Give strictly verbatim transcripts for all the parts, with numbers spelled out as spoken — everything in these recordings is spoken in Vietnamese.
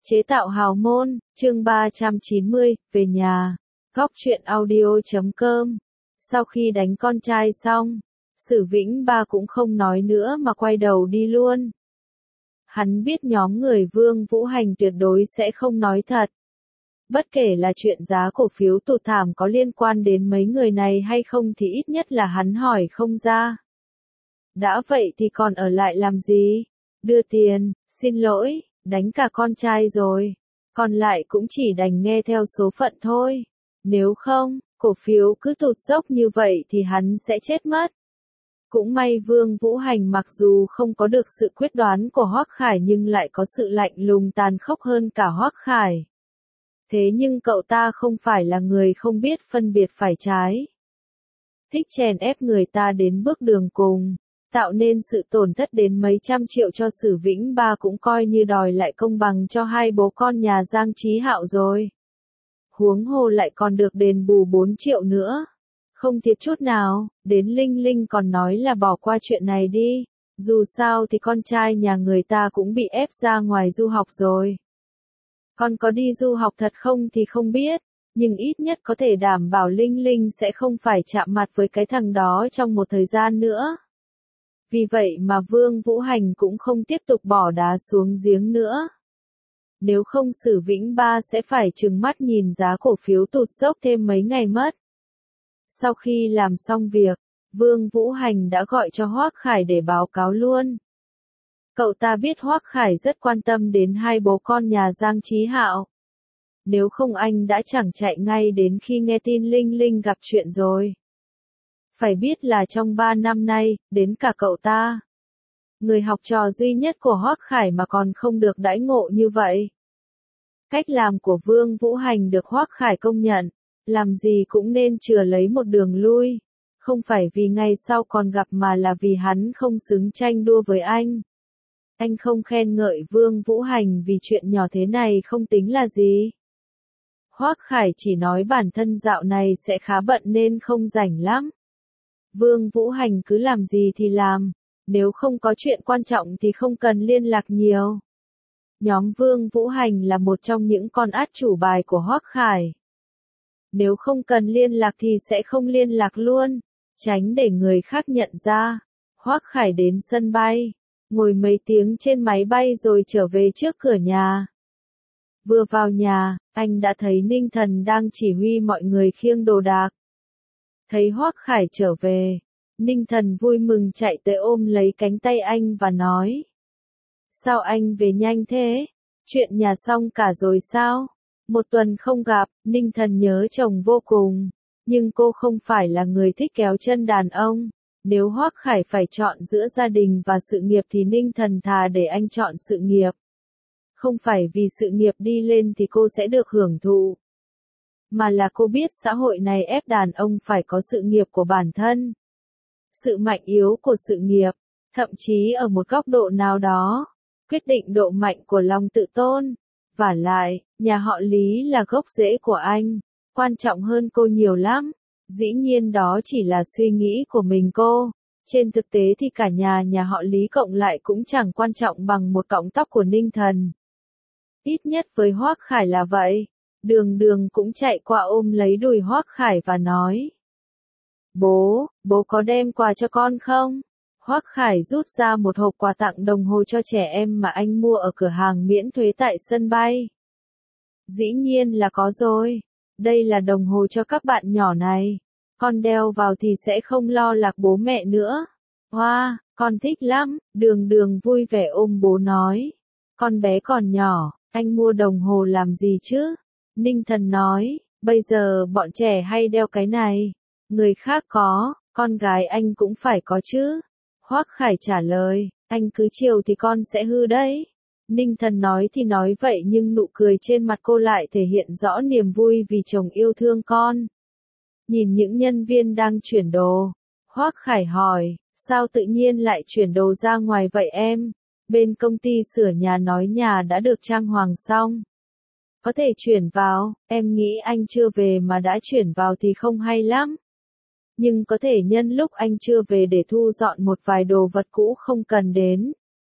Chế tạo hào môn, chương ba trăm chín mươi, về nhà. Góc truyện audio chấm com. Sau khi đánh con trai xong, Sử Vĩnh Ba cũng không nói nữa mà quay đầu đi luôn. Hắn biết nhóm người Vương Vũ Hành tuyệt đối sẽ không nói thật. Bất kể là chuyện giá cổ phiếu tụt thảm có liên quan đến mấy người này hay không thì ít nhất là hắn hỏi không ra. Đã vậy thì còn ở lại làm gì? Đưa tiền, xin lỗi, đánh cả con trai rồi. Còn lại cũng chỉ đành nghe theo số phận thôi. Nếu không, cổ phiếu cứ tụt dốc như vậy thì hắn sẽ chết mất. Cũng may Vương Vũ Hành mặc dù không có được sự quyết đoán của Hoắc Khải nhưng lại có sự lạnh lùng tàn khốc hơn cả Hoắc Khải. Thế nhưng cậu ta không phải là người không biết phân biệt phải trái. Thích chèn ép người ta đến bước đường cùng, tạo nên sự tổn thất đến mấy trăm triệu cho Sử Vĩnh Ba cũng coi như đòi lại công bằng cho hai bố con nhà Giang Chí Hạo rồi. Huống hồ lại còn được đền bù bốn triệu nữa. Không thiệt chút nào, đến Linh Linh còn nói là bỏ qua chuyện này đi. Dù sao thì con trai nhà người ta cũng bị ép ra ngoài du học rồi. Con có đi du học thật không thì không biết, nhưng ít nhất có thể đảm bảo Linh Linh sẽ không phải chạm mặt với cái thằng đó trong một thời gian nữa. Vì vậy mà Vương Vũ Hành cũng không tiếp tục bỏ đá xuống giếng nữa. Nếu không Sử Vĩnh Ba sẽ phải trừng mắt nhìn giá cổ phiếu tụt dốc thêm mấy ngày mất. Sau khi làm xong việc, Vương Vũ Hành đã gọi cho Hoắc Khải để báo cáo luôn. Cậu ta biết Hoắc Khải rất quan tâm đến hai bố con nhà Giang Chí Hạo. Nếu không anh đã chẳng chạy ngay đến khi nghe tin Linh Linh gặp chuyện rồi. Phải biết là trong ba năm nay, đến cả cậu ta, người học trò duy nhất của Hoắc Khải mà còn không được đãi ngộ như vậy. Cách làm của Vương Vũ Hành được Hoắc Khải công nhận, làm gì cũng nên chừa lấy một đường lui, không phải vì ngày sau còn gặp mà là vì hắn không xứng tranh đua với anh. Anh không khen ngợi Vương Vũ Hành vì chuyện nhỏ thế này không tính là gì. Hoắc Khải chỉ nói bản thân dạo này sẽ khá bận nên không rảnh lắm. Vương Vũ Hành cứ làm gì thì làm, nếu không có chuyện quan trọng thì không cần liên lạc nhiều. Nhóm Vương Vũ Hành là một trong những con át chủ bài của Hoắc Khải. Nếu không cần liên lạc thì sẽ không liên lạc luôn, tránh để người khác nhận ra. Hoắc Khải đến sân bay, ngồi mấy tiếng trên máy bay rồi trở về trước cửa nhà. Vừa vào nhà, anh đã thấy Ninh Thần đang chỉ huy mọi người khiêng đồ đạc. Thấy Hoắc Khải trở về, Ninh Thần vui mừng chạy tới ôm lấy cánh tay anh và nói. Sao anh về nhanh thế? Chuyện nhà xong cả rồi sao? Một tuần không gặp, Ninh Thần nhớ chồng vô cùng. Nhưng cô không phải là người thích kéo chân đàn ông. Nếu Hoắc Khải phải chọn giữa gia đình và sự nghiệp thì Ninh Thần thà để anh chọn sự nghiệp. Không phải vì sự nghiệp đi lên thì cô sẽ được hưởng thụ. Mà là cô biết xã hội này ép đàn ông phải có sự nghiệp của bản thân. Sự mạnh yếu của sự nghiệp, thậm chí ở một góc độ nào đó, quyết định độ mạnh của lòng tự tôn. Vả lại, nhà họ Lý là gốc rễ của anh, quan trọng hơn cô nhiều lắm. Dĩ nhiên đó chỉ là suy nghĩ của mình cô. Trên thực tế thì cả nhà nhà họ Lý cộng lại cũng chẳng quan trọng bằng một cọng tóc của Ninh Thần. Ít nhất với Hoắc Khải là vậy. Đường Đường cũng chạy qua ôm lấy đùi Hoắc Khải và nói. Bố, bố có đem quà cho con không? Hoắc Khải rút ra một hộp quà tặng đồng hồ cho trẻ em mà anh mua ở cửa hàng miễn thuế tại sân bay. Dĩ nhiên là có rồi. Đây là đồng hồ cho các bạn nhỏ này. Con đeo vào thì sẽ không lo lạc bố mẹ nữa. Hoa, wow, con thích lắm. Đường Đường vui vẻ ôm bố nói. Con bé còn nhỏ, anh mua đồng hồ làm gì chứ? Ninh Thần nói, bây giờ bọn trẻ hay đeo cái này. Người khác có, con gái anh cũng phải có chứ. Hoắc Khải trả lời, anh cứ chiều thì con sẽ hư đấy. Ninh Thần nói thì nói vậy nhưng nụ cười trên mặt cô lại thể hiện rõ niềm vui vì chồng yêu thương con. Nhìn những nhân viên đang chuyển đồ, Hoắc Khải hỏi, sao tự nhiên lại chuyển đồ ra ngoài vậy em? Bên công ty sửa nhà nói nhà đã được trang hoàng xong. Có thể chuyển vào, em nghĩ anh chưa về mà đã chuyển vào thì không hay lắm. Nhưng có thể nhân lúc anh chưa về để thu dọn một vài đồ vật cũ không cần đến.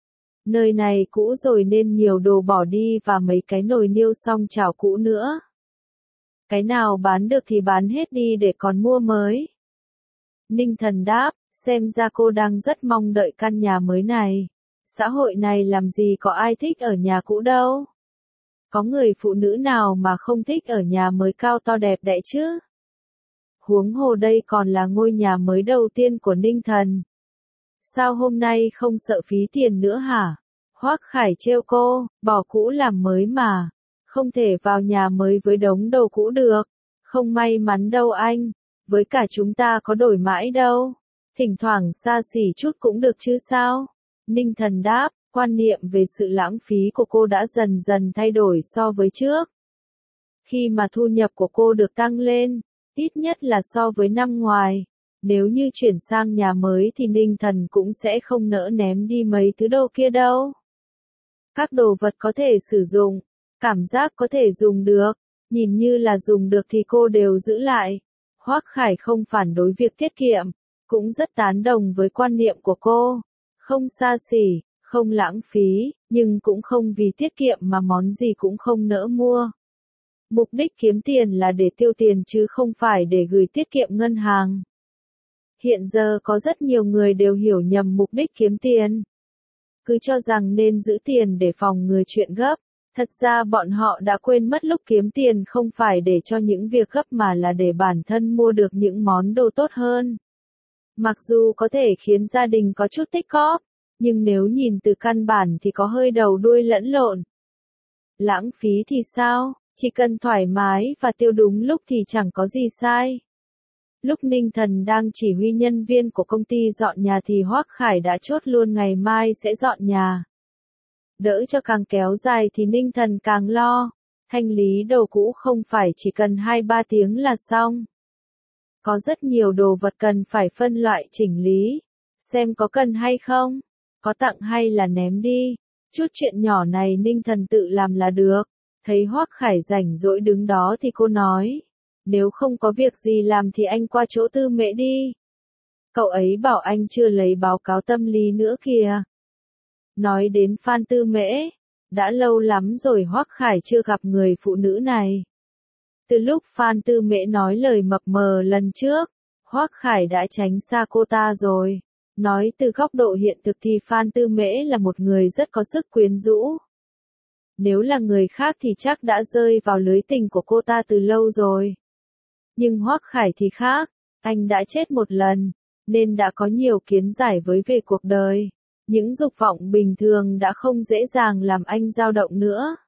Nơi này cũ rồi nên nhiều đồ bỏ đi và mấy cái nồi niêu song chảo cũ nữa. Cái nào bán được thì bán hết đi để còn mua mới. Ninh Thần đáp, xem ra cô đang rất mong đợi căn nhà mới này. Xã hội này làm gì có ai thích ở nhà cũ đâu. Có người phụ nữ nào mà không thích ở nhà mới cao to đẹp đẽ chứ? Huống hồ đây còn là ngôi nhà mới đầu tiên của Ninh Thần. Sao hôm nay không sợ phí tiền nữa hả? Hoắc Khải trêu cô, bỏ cũ làm mới mà. Không thể vào nhà mới với đống đồ cũ được. Không may mắn đâu anh. Với cả chúng ta có đổi mãi đâu. Thỉnh thoảng xa xỉ chút cũng được chứ sao? Ninh Thần đáp, quan niệm về sự lãng phí của cô đã dần dần thay đổi so với trước. Khi mà thu nhập của cô được tăng lên, ít nhất là so với năm ngoài, nếu như chuyển sang nhà mới thì Ninh Thần cũng sẽ không nỡ ném đi mấy thứ đồ kia đâu. Các đồ vật có thể sử dụng, cảm giác có thể dùng được, nhìn như là dùng được thì cô đều giữ lại. Hoắc Khải không phản đối việc tiết kiệm, cũng rất tán đồng với quan niệm của cô. Không xa xỉ, không lãng phí, nhưng cũng không vì tiết kiệm mà món gì cũng không nỡ mua. Mục đích kiếm tiền là để tiêu tiền chứ không phải để gửi tiết kiệm ngân hàng. Hiện giờ có rất nhiều người đều hiểu nhầm mục đích kiếm tiền. Cứ cho rằng nên giữ tiền để phòng ngừa chuyện gấp. Thật ra bọn họ đã quên mất lúc kiếm tiền không phải để cho những việc gấp mà là để bản thân mua được những món đồ tốt hơn. Mặc dù có thể khiến gia đình có chút tích cóp, nhưng nếu nhìn từ căn bản thì có hơi đầu đuôi lẫn lộn. Lãng phí thì sao? Chỉ cần thoải mái và tiêu đúng lúc thì chẳng có gì sai. Lúc Ninh Thần đang chỉ huy nhân viên của công ty dọn nhà thì Hoắc Khải đã chốt luôn ngày mai sẽ dọn nhà. Đỡ cho càng kéo dài thì Ninh Thần càng lo. Thanh lý đồ cũ không phải chỉ cần hai ba tiếng là xong. Có rất nhiều đồ vật cần phải phân loại chỉnh lý. Xem có cần hay không, có tặng hay là ném đi. Chút chuyện nhỏ này Ninh Thần tự làm là được. Thấy Hoắc Khải rảnh rỗi đứng đó thì cô nói. Nếu không có việc gì làm thì anh qua chỗ Tư Mễ đi. Cậu ấy bảo anh chưa lấy báo cáo tâm lý nữa kìa. Nói đến Phan Tư Mễ, đã lâu lắm rồi Hoắc Khải chưa gặp người phụ nữ này. Từ lúc Phan Tư Mễ nói lời mập mờ lần trước, Hoắc Khải đã tránh xa cô ta rồi. Nói từ góc độ hiện thực thì Phan Tư Mễ là một người rất có sức quyến rũ. Nếu là người khác thì chắc đã rơi vào lưới tình của cô ta từ lâu rồi. Nhưng Hoắc Khải thì khác, anh đã chết một lần, nên đã có nhiều kiến giải với về cuộc đời. Những dục vọng bình thường đã không dễ dàng làm anh dao động nữa.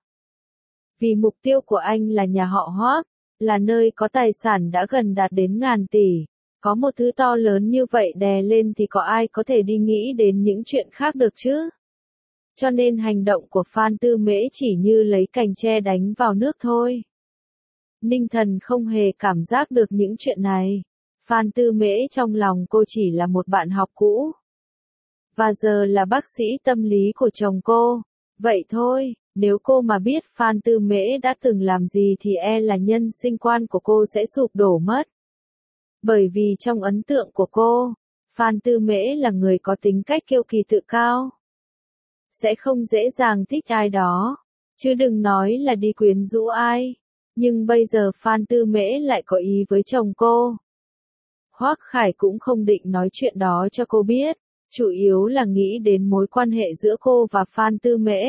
Vì mục tiêu của anh là nhà họ Hoắc, là nơi có tài sản đã gần đạt đến ngàn tỷ. Có một thứ to lớn như vậy đè lên thì có ai có thể đi nghĩ đến những chuyện khác được chứ? Cho nên hành động của Phan Tư Mễ chỉ như lấy cành tre đánh vào nước thôi. Ninh Thần không hề cảm giác được những chuyện này. Phan Tư Mễ trong lòng cô chỉ là một bạn học cũ. Và giờ là bác sĩ tâm lý của chồng cô. Vậy thôi, nếu cô mà biết Phan Tư Mễ đã từng làm gì thì e là nhân sinh quan của cô sẽ sụp đổ mất. Bởi vì trong ấn tượng của cô, Phan Tư Mễ là người có tính cách kiêu kỳ tự cao. Sẽ không dễ dàng thích ai đó, chứ đừng nói là đi quyến rũ ai. Nhưng bây giờ Phan Tư Mễ lại có ý với chồng cô. Hoắc Khải cũng không định nói chuyện đó cho cô biết, chủ yếu là nghĩ đến mối quan hệ giữa cô và Phan Tư Mễ.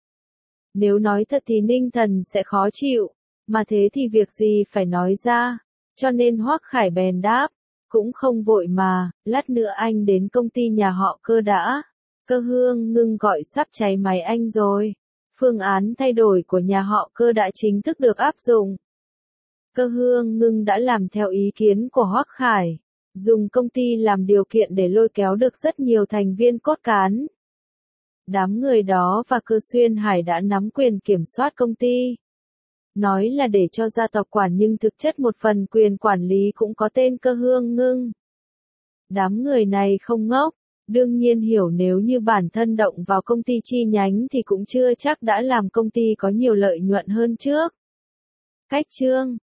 Nếu nói thật thì Ninh Thần sẽ khó chịu, mà thế thì việc gì phải nói ra, cho nên Hoắc Khải bèn đáp, cũng không vội mà, lát nữa anh đến công ty nhà họ Cơ đã. Cơ Hương Ngưng gọi sắp cháy máy anh rồi. Phương án thay đổi của nhà họ Cơ đã chính thức được áp dụng. Cơ Hương Ngưng đã làm theo ý kiến của Hoắc Khải, dùng công ty làm điều kiện để lôi kéo được rất nhiều thành viên cốt cán. Đám người đó và Cơ Xuyên Hải đã nắm quyền kiểm soát công ty. Nói là để cho gia tộc quản nhưng thực chất một phần quyền quản lý cũng có tên Cơ Hương Ngưng. Đám người này không ngốc, đương nhiên hiểu nếu như bản thân động vào công ty chi nhánh thì cũng chưa chắc đã làm công ty có nhiều lợi nhuận hơn trước. Cách chương